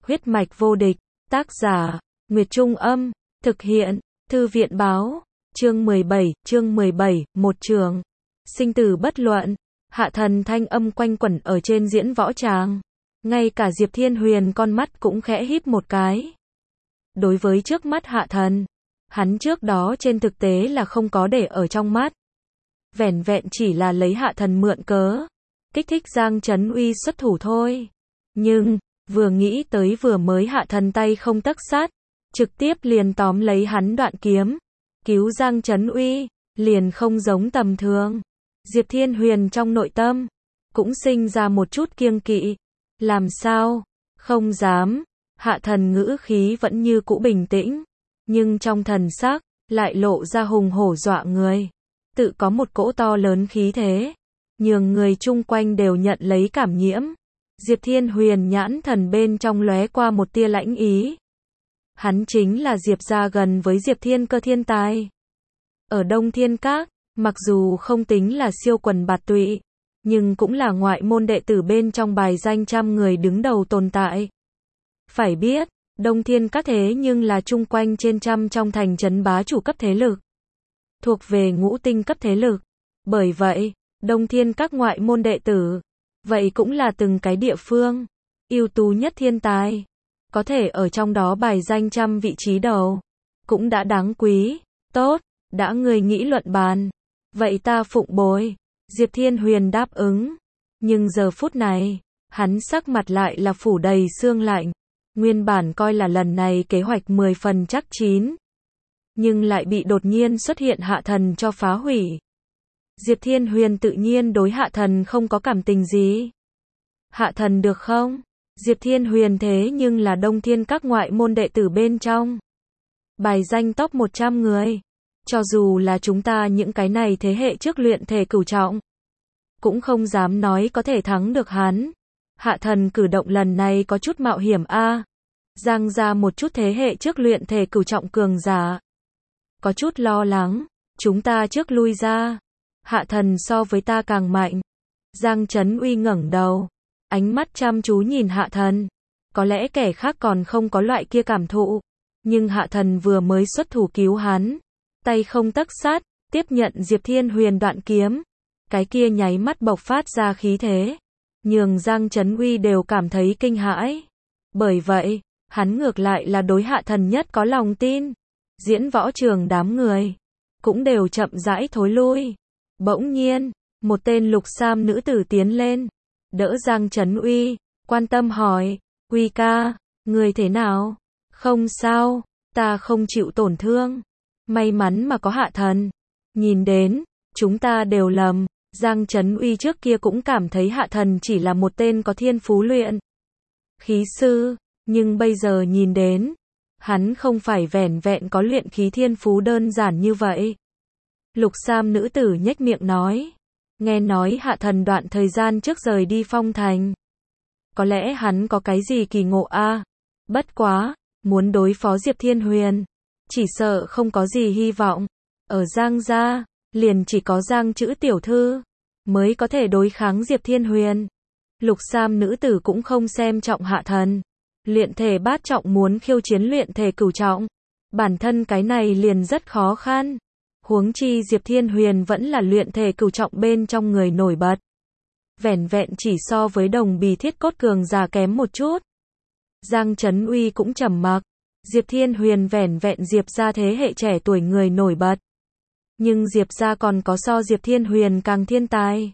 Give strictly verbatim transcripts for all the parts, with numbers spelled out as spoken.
Huyết mạch vô địch, tác giả, Nguyệt Trung Âm, thực hiện, Thư viện Báo, chương mười bảy, chương mười bảy, một trường, sinh tử bất luận, hạ thần thanh âm quanh quẩn ở trên diễn võ tràng. Ngay cả Diệp Thiên Huyền con mắt cũng khẽ híp một cái. Đối với trước mắt hạ thần, hắn trước đó trên thực tế là không có để ở trong mắt. Vẻn vẹn chỉ là lấy hạ thần mượn cớ, kích thích Giang Trấn Uy xuất thủ thôi. Nhưng, vừa nghĩ tới vừa mới hạ thần tay không tấc sắt, trực tiếp liền tóm lấy hắn đoạn kiếm, cứu Giang Trấn Uy, liền không giống tầm thường. Diệp Thiên Huyền trong nội tâm, cũng sinh ra một chút kiêng kỵ. Làm sao? Không dám. Hạ thần ngữ khí vẫn như cũ bình tĩnh, nhưng trong thần sắc, lại lộ ra hùng hổ dọa người. Tự có một cỗ to lớn khí thế, nhường người chung quanh đều nhận lấy cảm nhiễm. Diệp Thiên Huyền nhãn thần bên trong lóe qua một tia lãnh ý. Hắn chính là Diệp gia gần với Diệp Thiên Cơ thiên tài. Ở Đông Thiên Các, mặc dù không tính là siêu quần bạt tụy, nhưng cũng là ngoại môn đệ tử bên trong bài danh trăm người đứng đầu tồn tại. Phải biết, Đông Thiên Các thế nhưng là chung quanh trên trăm trong thành trấn bá chủ cấp thế lực, thuộc về ngũ tinh cấp thế lực. Bởi vậy, Đông Thiên Các ngoại môn đệ tử, vậy cũng là từng cái địa phương ưu tú nhất thiên tài, có thể ở trong đó bài danh trăm vị trí đầu, cũng đã đáng quý. Tốt, đã người nghĩ luận bàn, vậy ta phụng bồi. Diệp Thiên Huyền đáp ứng, nhưng giờ phút này, hắn sắc mặt lại là phủ đầy sương lạnh. Nguyên bản coi là lần này kế hoạch mười phần chắc chín, nhưng lại bị đột nhiên xuất hiện hạ thần cho phá hủy. Diệp Thiên Huyền tự nhiên đối hạ thần không có cảm tình gì. Hạ thần được không? Diệp Thiên Huyền thế nhưng là Đông Thiên Các ngoại môn đệ tử bên trong bài danh top một trăm người. Cho dù là chúng ta những cái này thế hệ trước luyện thể cửu trọng, cũng không dám nói có thể thắng được hắn. Hạ thần cử động lần này có chút mạo hiểm a. À. Giang ra một chút thế hệ trước luyện thể cửu trọng cường giả, có chút lo lắng, chúng ta trước lui ra. Hạ thần so với ta càng mạnh. Giang Trấn Uy ngẩng đầu, ánh mắt chăm chú nhìn hạ thần. Có lẽ kẻ khác còn không có loại kia cảm thụ, nhưng hạ thần vừa mới xuất thủ cứu hắn, tay không tấc sắt, tiếp nhận Diệp Thiên Huyền đoạn kiếm. Cái kia nháy mắt bộc phát ra khí thế, nhường Giang Trấn Uy đều cảm thấy kinh hãi. Bởi vậy, hắn ngược lại là đối hạ thần nhất có lòng tin. Diễn võ trường đám người, cũng đều chậm rãi thối lui. Bỗng nhiên, một tên lục sam nữ tử tiến lên, đỡ Giang Trấn Uy, quan tâm hỏi, Uy ca, người thế nào? Không sao, ta không chịu tổn thương. May mắn mà có hạ thần. Nhìn đến, chúng ta đều lầm. Giang Trấn Uy trước kia cũng cảm thấy hạ thần chỉ là một tên có thiên phú luyện khí sư, nhưng bây giờ nhìn đến, hắn không phải vẻn vẹn có luyện khí thiên phú đơn giản như vậy. Lục sam nữ tử nhếch miệng nói, nghe nói hạ thần đoạn thời gian trước rời đi Phong Thành. Có lẽ hắn có cái gì kỳ ngộ a. À? Bất quá, muốn đối phó Diệp Thiên Huyền, chỉ sợ không có gì hy vọng. Ở Giang gia, liền chỉ có Giang chữ tiểu thư mới có thể đối kháng Diệp Thiên Huyền. Lục sam nữ tử cũng không xem trọng hạ thần. Luyện thể bát trọng muốn khiêu chiến luyện thể cửu trọng, bản thân cái này liền rất khó khăn. Huống chi Diệp Thiên Huyền vẫn là luyện thể cửu trọng bên trong người nổi bật. Vẻn vẹn chỉ so với đồng bì thiết cốt cường giả kém một chút. Giang Trấn Uy cũng trầm mặc. Diệp Thiên Huyền vẻn vẹn Diệp gia thế hệ trẻ tuổi người nổi bật. Nhưng Diệp gia còn có so Diệp Thiên Huyền càng thiên tài.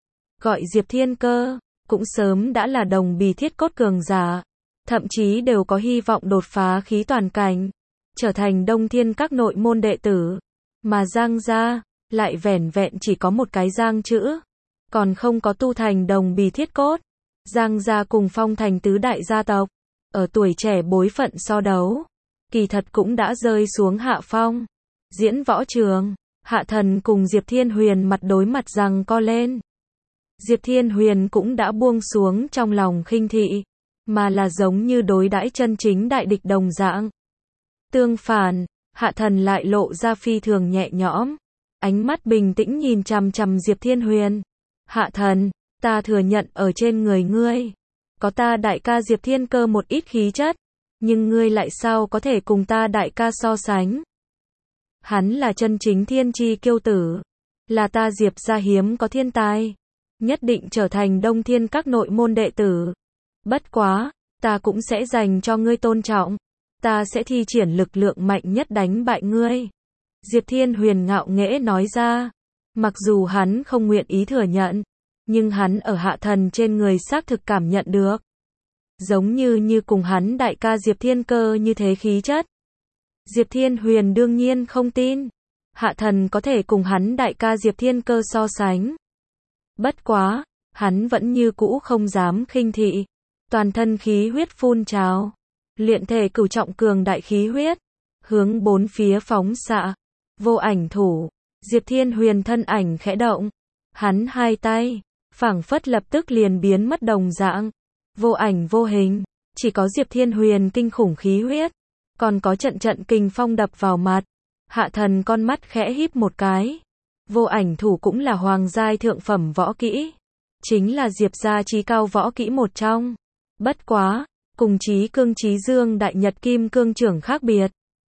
Gọi Diệp Thiên Cơ, cũng sớm đã là đồng bì thiết cốt cường giả. Thậm chí đều có hy vọng đột phá khí toàn cảnh, trở thành Đông Thiên Các nội môn đệ tử. Mà Giang gia, lại vẻn vẹn chỉ có một cái Giang chữ, còn không có tu thành đồng bì thiết cốt. Giang gia cùng Phong Thành tứ đại gia tộc, ở tuổi trẻ bối phận so đấu, kỳ thật cũng đã rơi xuống hạ phong. Diễn võ trường, hạ thần cùng Diệp Thiên Huyền mặt đối mặt giằng co lên. Diệp Thiên Huyền cũng đã buông xuống trong lòng khinh thị, mà là giống như đối đãi chân chính đại địch đồng dạng. Tương phản, hạ thần lại lộ ra phi thường nhẹ nhõm, ánh mắt bình tĩnh nhìn chằm chằm Diệp Thiên Huyền. Hạ thần, ta thừa nhận ở trên người ngươi, có ta đại ca Diệp Thiên Cơ một ít khí chất, nhưng ngươi lại sao có thể cùng ta đại ca so sánh? Hắn là chân chính thiên chi kiêu tử, là ta Diệp gia hiếm có thiên tài, nhất định trở thành Đông Thiên các nội môn đệ tử. Bất quá, ta cũng sẽ dành cho ngươi tôn trọng, ta sẽ thi triển lực lượng mạnh nhất đánh bại ngươi. Diệp Thiên Huyền ngạo nghễ nói ra, mặc dù hắn không nguyện ý thừa nhận, nhưng hắn ở hạ thần trên người xác thực cảm nhận được. Giống như như cùng hắn đại ca Diệp Thiên Cơ như thế khí chất. Diệp Thiên Huyền đương nhiên không tin, hạ thần có thể cùng hắn đại ca Diệp Thiên Cơ so sánh. Bất quá, hắn vẫn như cũ không dám khinh thị, toàn thân khí huyết phun trào, luyện thể cửu trọng cường đại khí huyết, hướng bốn phía phóng xạ. Vô ảnh thủ, Diệp Thiên Huyền thân ảnh khẽ động, hắn hai tay, phảng phất lập tức liền biến mất đồng dạng, vô ảnh vô hình, chỉ có Diệp Thiên Huyền kinh khủng khí huyết, còn có trận trận kình phong đập vào mặt. Hạ thần con mắt khẽ híp một cái, vô ảnh thủ cũng là hoàng giai thượng phẩm võ kỹ, chính là Diệp gia chí cao võ kỹ một trong. Bất quá, cùng Chí Cương Chí Dương Đại Nhật Kim Cương Trưởng khác biệt.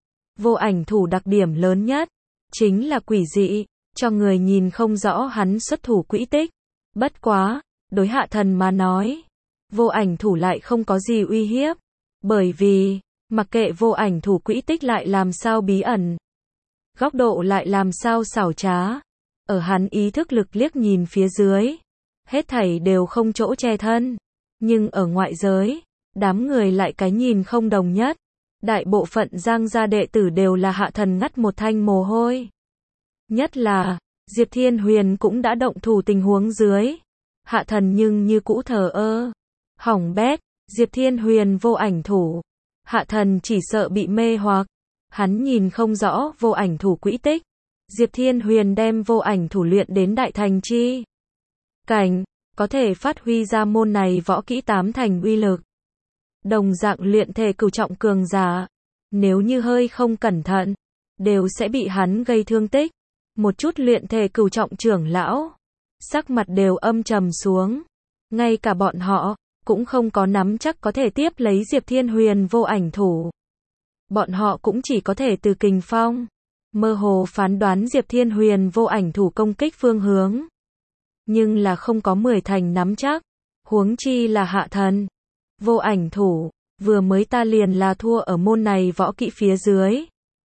Vô ảnh thủ đặc điểm lớn nhất chính là quỷ dị, cho người nhìn không rõ hắn xuất thủ quỹ tích. Bất quá, đối hạ thần mà nói, vô ảnh thủ lại không có gì uy hiếp, bởi vì, mặc kệ vô ảnh thủ quỹ tích lại làm sao bí ẩn, góc độ lại làm sao xảo trá, ở hắn ý thức lực liếc nhìn phía dưới, hết thảy đều không chỗ che thân. Nhưng ở ngoại giới, đám người lại cái nhìn không đồng nhất. Đại bộ phận Giang gia đệ tử đều là hạ thần ngắt một thanh mồ hôi. Nhất là, Diệp Thiên Huyền cũng đã động thủ tình huống dưới. Hạ thần nhưng như cũ thờ ơ. Hỏng bét, Diệp Thiên Huyền vô ảnh thủ. Hạ thần chỉ sợ bị mê hoặc. Hắn nhìn không rõ vô ảnh thủ quỹ tích. Diệp Thiên Huyền đem vô ảnh thủ luyện đến đại thành chi cảnh, có thể phát huy ra môn này võ kỹ tám thành uy lực. Đồng dạng luyện thể cửu trọng cường giả, nếu như hơi không cẩn thận, đều sẽ bị hắn gây thương tích. Một chút luyện thể cửu trọng trưởng lão, sắc mặt đều âm trầm xuống. Ngay cả bọn họ, cũng không có nắm chắc có thể tiếp lấy Diệp Thiên Huyền vô ảnh thủ. Bọn họ cũng chỉ có thể từ kình phong, mơ hồ phán đoán Diệp Thiên Huyền vô ảnh thủ công kích phương hướng. Nhưng là không có mười thành nắm chắc, huống chi là hạ thần. Vô ảnh thủ, vừa mới ta liền là thua ở môn này võ kỹ phía dưới.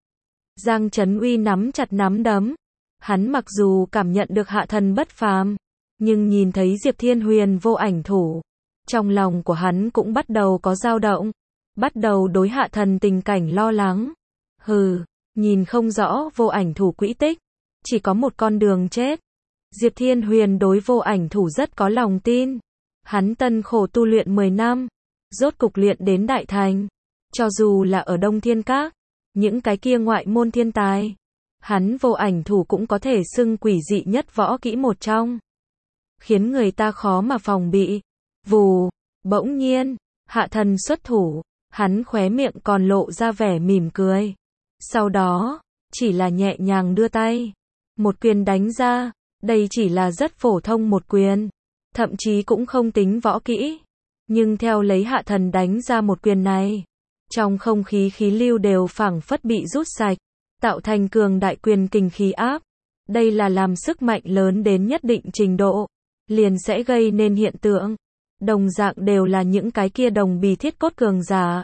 Giang Trấn Uy nắm chặt nắm đấm. Hắn mặc dù cảm nhận được hạ thần bất phàm, nhưng nhìn thấy Diệp Thiên Huyền vô ảnh thủ, trong lòng của hắn cũng bắt đầu có dao động, bắt đầu đối hạ thần tình cảnh lo lắng. Hừ, nhìn không rõ vô ảnh thủ quỹ tích, chỉ có một con đường chết. Diệp Thiên Huyền đối vô ảnh thủ rất có lòng tin. Hắn tân khổ tu luyện mười năm, rốt cục luyện đến đại thành. Cho dù là ở Đông Thiên Các, những cái kia ngoại môn thiên tài, hắn vô ảnh thủ cũng có thể xưng quỷ dị nhất võ kỹ một trong, khiến người ta khó mà phòng bị. Vù, bỗng nhiên, hạ thần xuất thủ, hắn khóe miệng còn lộ ra vẻ mỉm cười. Sau đó, chỉ là nhẹ nhàng đưa tay, một quyền đánh ra, đây chỉ là rất phổ thông một quyền, thậm chí cũng không tính võ kỹ. Nhưng theo lấy hạ thần đánh ra một quyền này, trong không khí khí lưu đều phảng phất bị rút sạch, tạo thành cường đại quyền kình khí áp. Đây là làm sức mạnh lớn đến nhất định trình độ, liền sẽ gây nên hiện tượng. Đồng dạng đều là những cái kia đồng bì thiết cốt cường giả,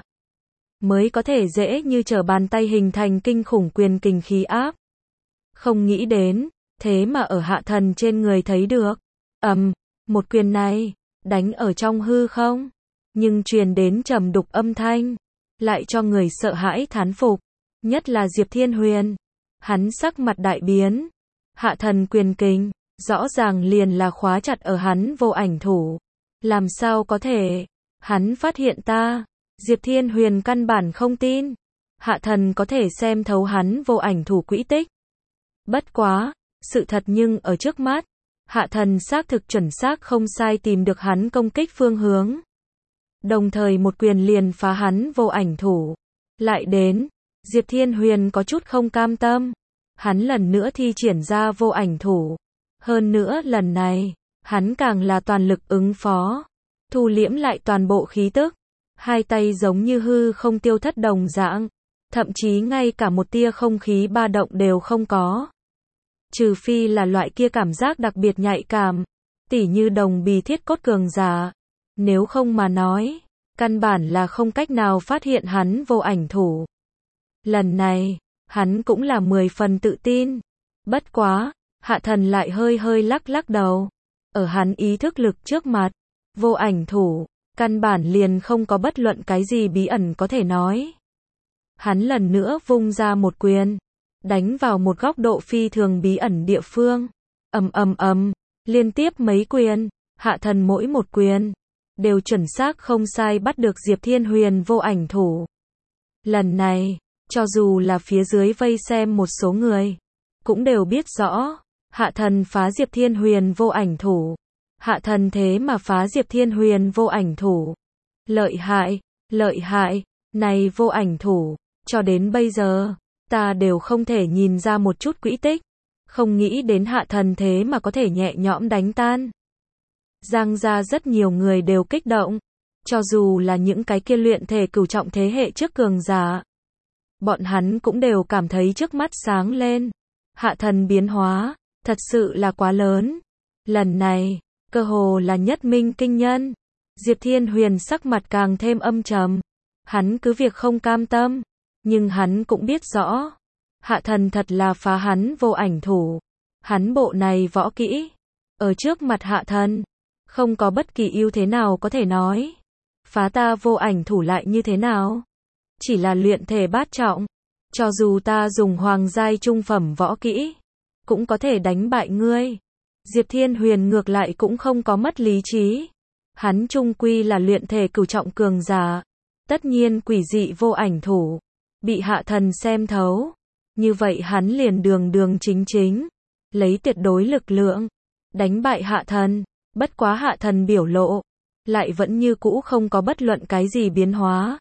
mới có thể dễ như trở bàn tay hình thành kinh khủng quyền kình khí áp. Không nghĩ đến, thế mà ở hạ thần trên người thấy được. Ầm, một quyền này, đánh ở trong hư không, nhưng truyền đến trầm đục âm thanh, lại cho người sợ hãi thán phục. Nhất là Diệp Thiên Huyền, hắn sắc mặt đại biến. Hạ thần quyền kình, rõ ràng liền là khóa chặt ở hắn vô ảnh thủ. Làm sao có thể? Hắn phát hiện ta. Diệp Thiên Huyền căn bản không tin. Hạ thần có thể xem thấu hắn vô ảnh thủ quỹ tích. Bất quá, sự thật nhưng ở trước mắt. Hạ thần xác thực chuẩn xác không sai tìm được hắn công kích phương hướng. Đồng thời một quyền liền phá hắn vô ảnh thủ. Lại đến, Diệp Thiên Huyền có chút không cam tâm. Hắn lần nữa thi triển ra vô ảnh thủ. Hơn nữa lần này, hắn càng là toàn lực ứng phó. thu liễm lại toàn bộ khí tức, hai tay giống như hư không tiêu thất đồng dạng, thậm chí ngay cả một tia không khí ba động đều không có. Trừ phi là loại kia cảm giác đặc biệt nhạy cảm, tỉ như đồng bì thiết cốt cường giả, nếu không mà nói, căn bản là không cách nào phát hiện hắn vô ảnh thủ. Lần này, hắn cũng là mười phần tự tin. Bất quá, Hạ Thần lại hơi hơi lắc lắc đầu. Ở hắn ý thức lực trước mặt, vô ảnh thủ, căn bản liền không có bất luận cái gì bí ẩn có thể nói. Hắn lần nữa vung ra một quyền, đánh vào một góc độ phi thường bí ẩn địa phương. Ầm ầm ầm, liên tiếp mấy quyền, Hạ Thần mỗi một quyền đều chuẩn xác không sai bắt được Diệp Thiên Huyền vô ảnh thủ. Lần này, cho dù là phía dưới vây xem một số người, cũng đều biết rõ, Hạ Thần phá Diệp Thiên Huyền vô ảnh thủ. Hạ Thần thế mà phá Diệp Thiên Huyền vô ảnh thủ. Lợi hại, lợi hại, này vô ảnh thủ, cho đến bây giờ, ta đều không thể nhìn ra một chút quỹ tích. Không nghĩ đến Hạ Thần thế mà có thể nhẹ nhõm đánh tan. Giang gia rất nhiều người đều kích động, cho dù là những cái kia luyện thể cửu trọng thế hệ trước cường giả. Bọn hắn cũng đều cảm thấy trước mắt sáng lên. Hạ Thần biến hóa, thật sự là quá lớn. Lần này, cơ hồ là nhất minh kinh nhân. Diệp Thiên Huyền sắc mặt càng thêm âm trầm. Hắn cứ việc không cam tâm, nhưng hắn cũng biết rõ. Hạ Thần thật là phá hắn vô ảnh thủ. Hắn bộ này võ kỹ, ở trước mặt Hạ Thần, không có bất kỳ ưu thế nào có thể nói. Phá ta vô ảnh thủ lại như thế nào? Chỉ là luyện thể bát trọng. Cho dù ta dùng hoàng giai trung phẩm võ kỹ, cũng có thể đánh bại ngươi. Diệp Thiên Huyền ngược lại cũng không có mất lý trí. Hắn trung quy là luyện thể cửu trọng cường giả. Tất nhiên quỷ dị vô ảnh thủ, bị Hạ Thần xem thấu. Như vậy hắn liền đường đường chính chính, lấy tuyệt đối lực lượng, đánh bại Hạ Thần. Bất quá Hạ Thần biểu lộ, lại vẫn như cũ không có bất luận cái gì biến hóa.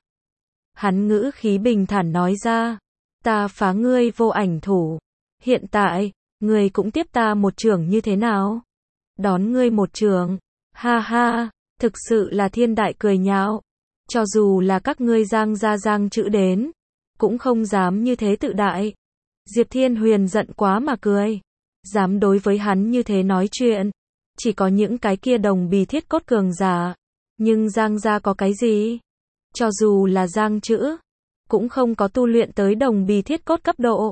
Hắn ngữ khí bình thản nói ra, ta phá ngươi vô ảnh thủ. Hiện tại, ngươi cũng tiếp ta một chưởng như thế nào? Đón ngươi một chưởng, ha ha, thực sự là thiên đại cười nhạo. Cho dù là các ngươi Giang gia Giang chữ đến, cũng không dám như thế tự đại. Diệp Thiên Huyền giận quá mà cười. Dám đối với hắn như thế nói chuyện, chỉ có những cái kia đồng bì thiết cốt cường giả. Nhưng Giang gia có cái gì? Cho dù là Giang chữ, cũng không có tu luyện tới đồng bì thiết cốt cấp độ.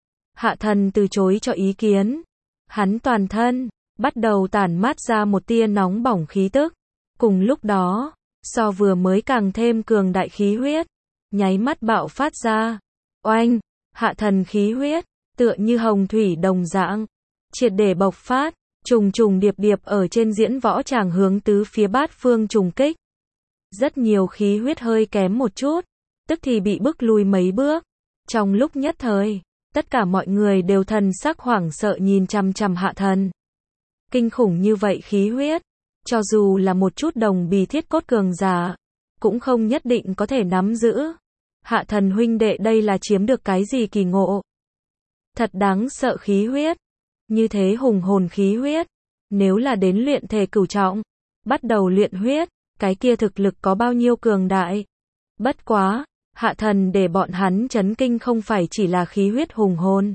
Hạ Thần từ chối cho ý kiến. Hắn toàn thân bắt đầu tản mát ra một tia nóng bỏng khí tức. Cùng lúc đó, so vừa mới càng thêm cường đại khí huyết, nháy mắt bạo phát ra. Oanh, Hạ Thần khí huyết, tựa như hồng thủy đồng dạng, triệt để bộc phát, trùng trùng điệp điệp ở trên diễn võ tràng hướng tứ phía bát phương trùng kích. Rất nhiều khí huyết hơi kém một chút, tức thì bị bức lùi mấy bước. Trong lúc nhất thời, tất cả mọi người đều thần sắc hoảng sợ nhìn chằm chằm Hạ Thần. Kinh khủng như vậy khí huyết, cho dù là một chút đồng bì thiết cốt cường giả, cũng không nhất định có thể nắm giữ. Hạ Thần huynh đệ đây là chiếm được cái gì kỳ ngộ? Thật đáng sợ khí huyết. Như thế hùng hồn khí huyết, nếu là đến luyện thể cửu trọng, bắt đầu luyện huyết, cái kia thực lực có bao nhiêu cường đại. Bất quá, Hạ Thần để bọn hắn chấn kinh không phải chỉ là khí huyết hùng hồn.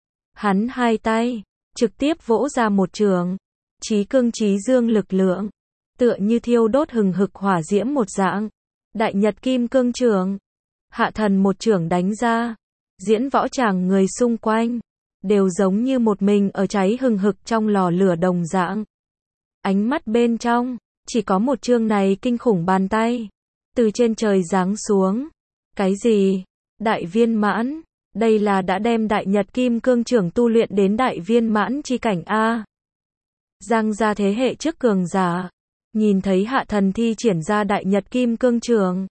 Hắn hai tay, trực tiếp vỗ ra một trường, chí cương chí dương lực lượng, tựa như thiêu đốt hừng hực hỏa diễm một dạng. Đại Nhật Kim Cương Trường. Hạ Thần một trường đánh ra, diễn võ tràng người xung quanh đều giống như một mình ở cháy hừng hực trong lò lửa đồng dạng. Ánh mắt bên trong chỉ có một chương này kinh khủng bàn tay từ trên trời giáng xuống. Cái gì? Đại viên mãn? Đây là đã đem Đại Nhật Kim Cương Trường tu luyện đến đại viên mãn chi cảnh a. Giang gia thế hệ trước cường giả, nhìn thấy Hạ Thần thi triển ra Đại Nhật Kim Cương Trường,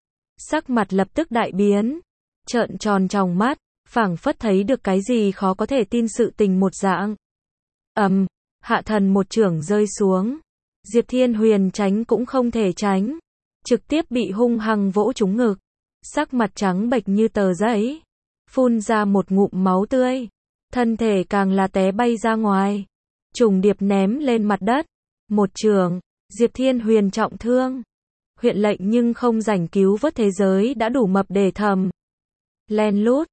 sắc mặt lập tức đại biến, trợn tròn tròng mắt, phảng phất thấy được cái gì khó có thể tin sự tình một dạng. Ầm, um, Hạ Thần một chưởng rơi xuống, Diệp Thiên Huyền tránh cũng không thể tránh, trực tiếp bị hung hăng vỗ trúng ngực, sắc mặt trắng bệch như tờ giấy, phun ra một ngụm máu tươi, thân thể càng là té bay ra ngoài, trùng điệp ném lên mặt đất. Một chưởng, Diệp Thiên Huyền trọng thương. Huyện lệnh nhưng không rảnh cứu vớt thế giới đã đủ mập để thầm. Len lút,